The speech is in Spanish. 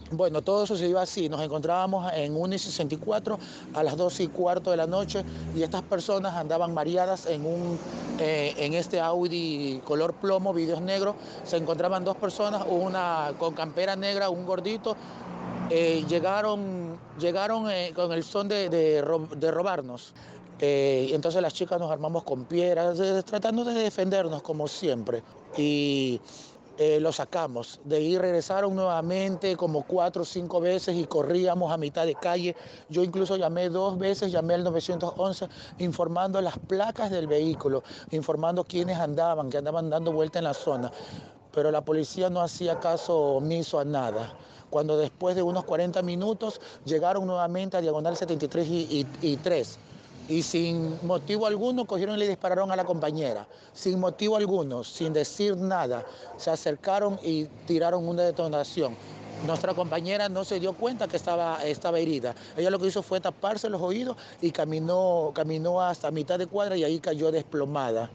Bueno, todo sucedió así. Nos encontrábamos en un I-64 a las 12:15 de la noche y estas personas andaban mareadas en este Audi color plomo, vidrios negros. Se encontraban dos personas, una con campera negra, un gordito. Llegaron con el son de robarnos. Entonces las chicas nos armamos con piedras, tratando de defendernos como siempre. Y lo sacamos. De ahí regresaron nuevamente como 4 o 5 veces y corríamos a mitad de calle. Yo incluso llamé 2 veces, llamé al 911 informando las placas del vehículo, informando quiénes andaban, que andaban dando vuelta en la zona. Pero la policía no hacía caso omiso a nada. Cuando después de unos 40 minutos llegaron nuevamente a Diagonal 73 y 3 y sin motivo alguno cogieron y le dispararon a la compañera, sin motivo alguno, sin decir nada, se acercaron y tiraron una detonación. Nuestra compañera no se dio cuenta que estaba herida. Ella lo que hizo fue taparse los oídos y caminó hasta mitad de cuadra y ahí cayó desplomada.